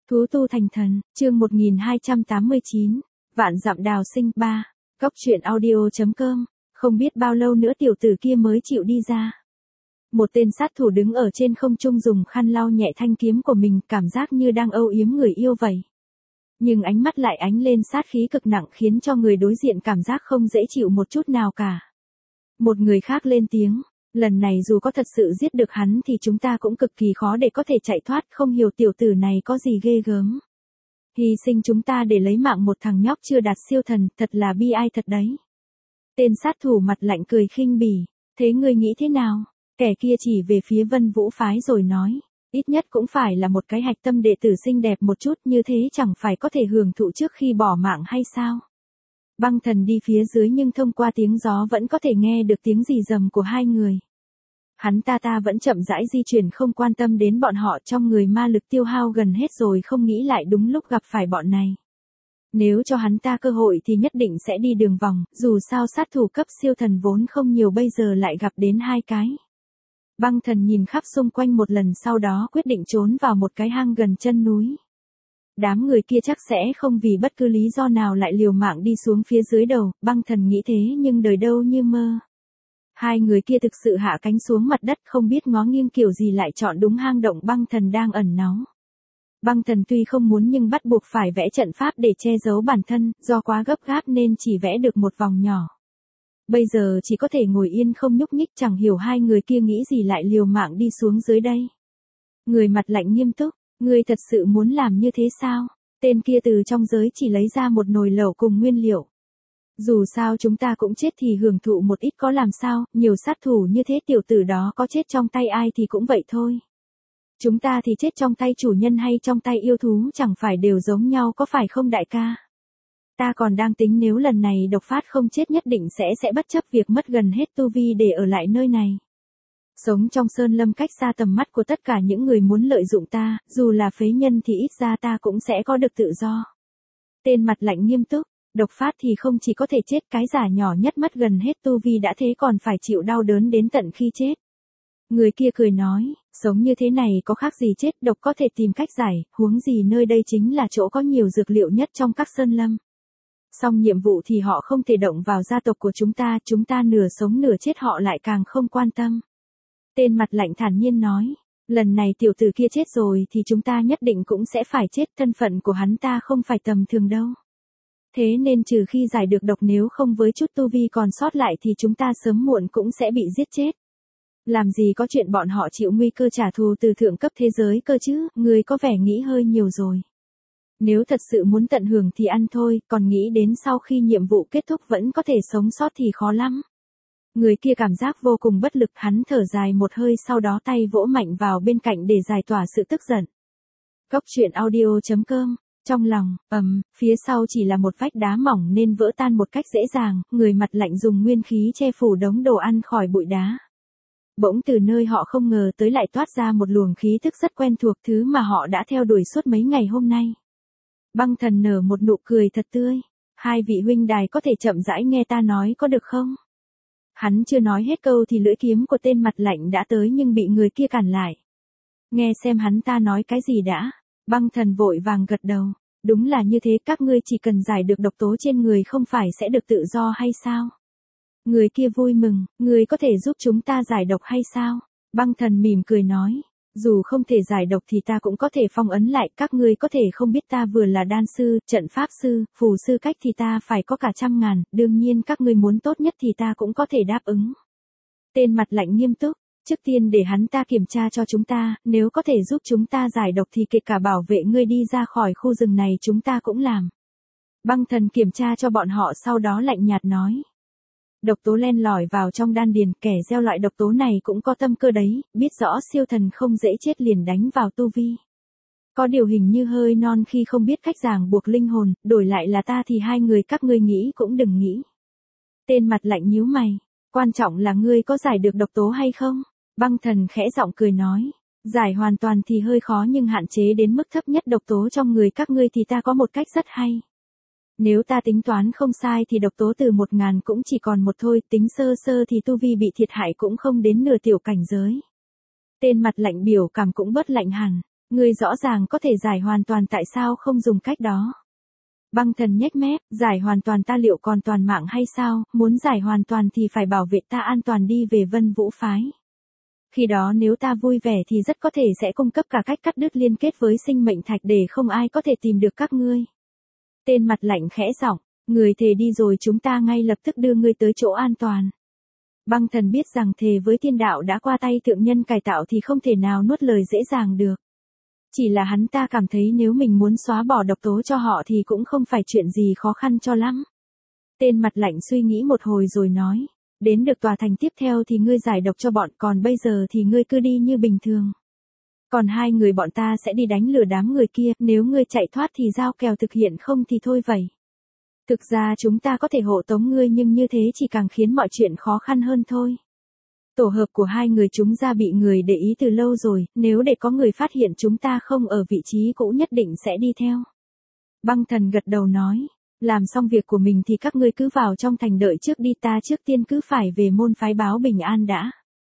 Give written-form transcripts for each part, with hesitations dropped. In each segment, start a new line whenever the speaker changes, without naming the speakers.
Thú tu thành thần, chương 1289, Vạn dặm đào sinh 3, Góc truyện audio.com, không biết bao lâu nữa tiểu tử kia mới chịu đi ra. Một tên sát thủ đứng ở trên không trung dùng khăn lau nhẹ thanh kiếm của mình, cảm giác như đang âu yếm người yêu vậy. Nhưng ánh mắt lại ánh lên sát khí cực nặng khiến cho người đối diện cảm giác không dễ chịu một chút nào cả. Một người khác lên tiếng, lần này dù có thật sự giết được hắn thì chúng ta cũng cực kỳ khó để có thể chạy thoát, không hiểu tiểu tử này có gì ghê gớm. Hy sinh chúng ta để lấy mạng một thằng nhóc chưa đạt siêu thần, thật là bi ai thật đấy. Tên sát thủ mặt lạnh cười khinh bỉ, thế ngươi nghĩ thế nào? Kẻ kia chỉ về phía Vân Vũ phái rồi nói, ít nhất cũng phải là một cái hạch tâm đệ tử xinh đẹp một chút, như thế chẳng phải có thể hưởng thụ trước khi bỏ mạng hay sao? Băng Thần đi phía dưới nhưng thông qua tiếng gió vẫn có thể nghe được tiếng rì rầm của hai người. Hắn ta vẫn chậm rãi di chuyển không quan tâm đến bọn họ, trong người ma lực tiêu hao gần hết rồi, không nghĩ lại đúng lúc gặp phải bọn này. Nếu cho hắn ta cơ hội thì nhất định sẽ đi đường vòng, dù sao sát thủ cấp siêu thần vốn không nhiều, bây giờ lại gặp đến hai cái. Băng Thần nhìn khắp xung quanh một lần, sau đó quyết định trốn vào một cái hang gần chân núi. Đám người kia chắc sẽ không vì bất cứ lý do nào lại liều mạng đi xuống phía dưới đầu, Băng Thần nghĩ thế nhưng đời đâu như mơ. Hai người kia thực sự hạ cánh xuống mặt đất, không biết ngó nghiêng kiểu gì lại chọn đúng hang động Băng Thần đang ẩn náu. Băng Thần tuy không muốn nhưng bắt buộc phải vẽ trận pháp để che giấu bản thân, do quá gấp gáp nên chỉ vẽ được một vòng nhỏ. Bây giờ chỉ có thể ngồi yên không nhúc nhích, chẳng hiểu hai người kia nghĩ gì lại liều mạng đi xuống dưới đây. Người mặt lạnh nghiêm túc, ngươi thật sự muốn làm như thế sao? Tên kia từ trong giới chỉ lấy ra một nồi lẩu cùng nguyên liệu. Dù sao chúng ta cũng chết thì hưởng thụ một ít có làm sao, nhiều sát thủ như thế, tiểu tử đó có chết trong tay ai thì cũng vậy thôi. Chúng ta thì chết trong tay chủ nhân hay trong tay yêu thú chẳng phải đều giống nhau có phải không đại ca? Ta còn đang tính nếu lần này độc phát không chết nhất định sẽ bất chấp việc mất gần hết tu vi để ở lại nơi này. Sống trong sơn lâm cách xa tầm mắt của tất cả những người muốn lợi dụng ta, dù là phế nhân thì ít ra ta cũng sẽ có được tự do. Tên mặt lạnh nghiêm túc, độc phát thì không chỉ có thể chết, cái giả nhỏ nhất mất gần hết tu vi đã thế còn phải chịu đau đớn đến tận khi chết. Người kia cười nói, sống như thế này có khác gì chết, độc có thể tìm cách giải, huống gì nơi đây chính là chỗ có nhiều dược liệu nhất trong các sơn lâm. Xong nhiệm vụ thì họ không thể động vào gia tộc của chúng ta nửa sống nửa chết họ lại càng không quan tâm. Tên mặt lạnh thản nhiên nói, lần này tiểu tử kia chết rồi thì chúng ta nhất định cũng sẽ phải chết, thân phận của hắn ta không phải tầm thường đâu. Thế nên trừ khi giải được độc, nếu không với chút tu vi còn sót lại thì chúng ta sớm muộn cũng sẽ bị giết chết. Làm gì có chuyện bọn họ chịu nguy cơ trả thù từ thượng cấp thế giới cơ chứ, người có vẻ nghĩ hơi nhiều rồi. Nếu thật sự muốn tận hưởng thì ăn thôi, còn nghĩ đến sau khi nhiệm vụ kết thúc vẫn có thể sống sót thì khó lắm. Người kia cảm giác vô cùng bất lực, hắn thở dài một hơi sau đó tay vỗ mạnh vào bên cạnh để giải tỏa sự tức giận. Góc truyện audio.com, trong lòng, phía sau chỉ là một vách đá mỏng nên vỡ tan một cách dễ dàng, người mặt lạnh dùng nguyên khí che phủ đống đồ ăn khỏi bụi đá. Bỗng từ nơi họ không ngờ tới lại toát ra một luồng khí thức rất quen thuộc, thứ mà họ đã theo đuổi suốt mấy ngày hôm nay. Băng Thần nở một nụ cười thật tươi, hai vị huynh đài có thể chậm rãi nghe ta nói có được không? Hắn chưa nói hết câu thì lưỡi kiếm của tên mặt lạnh đã tới nhưng bị người kia cản lại. Nghe xem hắn ta nói cái gì đã. Băng Thần vội vàng gật đầu, đúng là như thế, các ngươi chỉ cần giải được độc tố trên người không phải sẽ được tự do hay sao? Người kia vui mừng, người có thể giúp chúng ta giải độc hay sao? Băng Thần mỉm cười nói, dù không thể giải độc thì ta cũng có thể phong ấn lại, các ngươi có thể không biết ta vừa là đan sư, trận pháp sư, phù sư cách thì ta phải có cả 100.000, đương nhiên các ngươi muốn tốt nhất thì ta cũng có thể đáp ứng. Tên mặt lạnh nghiêm túc, trước tiên để hắn ta kiểm tra cho chúng ta, nếu có thể giúp chúng ta giải độc thì kể cả bảo vệ ngươi đi ra khỏi khu rừng này chúng ta cũng làm. Băng Thần kiểm tra cho bọn họ sau đó lạnh nhạt nói. Độc tố len lỏi vào trong đan điền, kẻ gieo loại độc tố này cũng có tâm cơ đấy, biết rõ siêu thần không dễ chết liền đánh vào tu vi. Có điều hình như hơi non khi không biết cách ràng buộc linh hồn, đổi lại là ta thì hai người các ngươi nghĩ cũng đừng nghĩ. Tên mặt lạnh nhíu mày, quan trọng là ngươi có giải được độc tố hay không? Băng Thần khẽ giọng cười nói, giải hoàn toàn thì hơi khó nhưng hạn chế đến mức thấp nhất độc tố trong người các ngươi thì ta có một cách rất hay. Nếu ta tính toán không sai thì độc tố từ 1.000 cũng chỉ còn một thôi, tính sơ sơ thì tu vi bị thiệt hại cũng không đến nửa tiểu cảnh giới. Tên mặt lạnh biểu cảm cũng bớt lạnh hẳn, Ngươi rõ ràng có thể giải hoàn toàn tại sao không dùng cách đó. Băng thần nhếch mép, giải hoàn toàn ta liệu còn toàn mạng hay sao, muốn giải hoàn toàn thì phải bảo vệ ta an toàn đi về Vân Vũ Phái. Khi đó nếu ta vui vẻ thì rất có thể sẽ cung cấp cả cách cắt đứt liên kết với sinh mệnh thạch để không ai có thể tìm được các ngươi. Tên mặt lạnh khẽ giọng, người thề đi rồi chúng ta ngay lập tức đưa ngươi tới chỗ an toàn. Băng thần biết rằng thề với thiên đạo đã qua tay thượng nhân cải tạo thì không thể nào nuốt lời dễ dàng được. Chỉ là hắn ta cảm thấy nếu mình muốn xóa bỏ độc tố cho họ thì cũng không phải chuyện gì khó khăn cho lắm. Tên mặt lạnh suy nghĩ một hồi rồi nói, đến được tòa thành tiếp theo thì ngươi giải độc cho bọn, còn bây giờ thì ngươi cứ đi như bình thường. Còn hai người bọn ta sẽ đi đánh lừa đám người kia, nếu ngươi chạy thoát thì giao kèo thực hiện, không thì thôi vậy. Thực ra chúng ta có thể hộ tống ngươi nhưng như thế chỉ càng khiến mọi chuyện khó khăn hơn thôi. Tổ hợp của hai người chúng ta bị người để ý từ lâu rồi, nếu để có người phát hiện chúng ta không ở vị trí cũ nhất định sẽ đi theo. Băng thần gật đầu nói, làm xong việc của mình thì các ngươi cứ vào trong thành đợi trước đi, ta trước tiên cứ phải về môn phái báo bình an đã.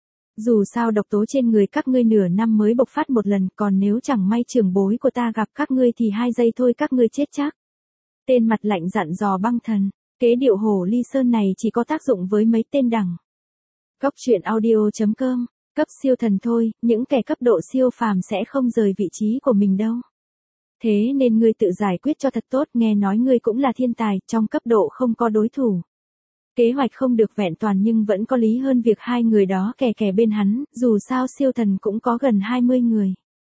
Dù sao độc tố trên người các ngươi nửa năm mới bộc phát một lần, còn nếu chẳng may trưởng bối của ta gặp các ngươi thì 2 giây thôi các ngươi chết chắc. Tên mặt lạnh dặn dò băng thần, kế điệu hổ ly sơn này chỉ có tác dụng với mấy tên đẳng. Góc truyện audio.com, cấp siêu thần thôi, những kẻ cấp độ siêu phàm sẽ không rời vị trí của mình đâu. Thế nên ngươi tự giải quyết cho thật tốt, nghe nói ngươi cũng là thiên tài, trong cấp độ không có đối thủ. Kế hoạch không được vẹn toàn nhưng vẫn có lý hơn việc hai người đó kè kè bên hắn, dù sao siêu thần cũng có gần 20 người.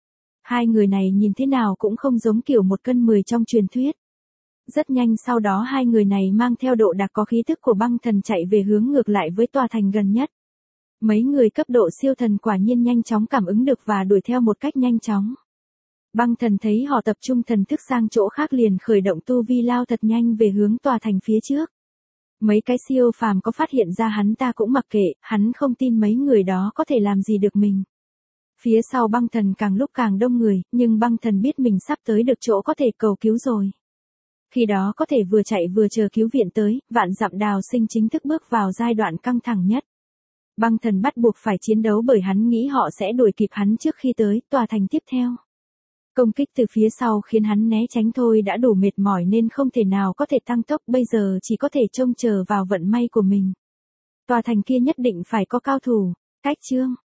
Hai người này nhìn thế nào cũng không giống kiểu 1 cân 10 trong truyền thuyết. Rất nhanh sau đó hai người này mang theo độ đặc có khí tức của băng thần chạy về hướng ngược lại với tòa thành gần nhất. Mấy người cấp độ siêu thần quả nhiên nhanh chóng cảm ứng được và đuổi theo một cách nhanh chóng. Băng thần thấy họ tập trung thần thức sang chỗ khác liền khởi động tu vi lao thật nhanh về hướng tòa thành phía trước. Mấy cái siêu phàm có phát hiện ra hắn ta cũng mặc kệ, hắn không tin mấy người đó có thể làm gì được mình. Phía sau băng thần càng lúc càng đông người, nhưng băng thần biết mình sắp tới được chỗ có thể cầu cứu rồi. Khi đó có thể vừa chạy vừa chờ cứu viện tới, vạn dặm đào sinh chính thức bước vào giai đoạn căng thẳng nhất. Băng thần bắt buộc phải chiến đấu bởi hắn nghĩ họ sẽ đuổi kịp hắn trước khi tới tòa thành tiếp theo. Công kích từ phía sau khiến hắn né tránh thôi đã đủ mệt mỏi nên không thể nào có thể tăng tốc, bây giờ chỉ có thể trông chờ vào vận may của mình. Tòa thành kia nhất định phải có cao thủ. Cách chương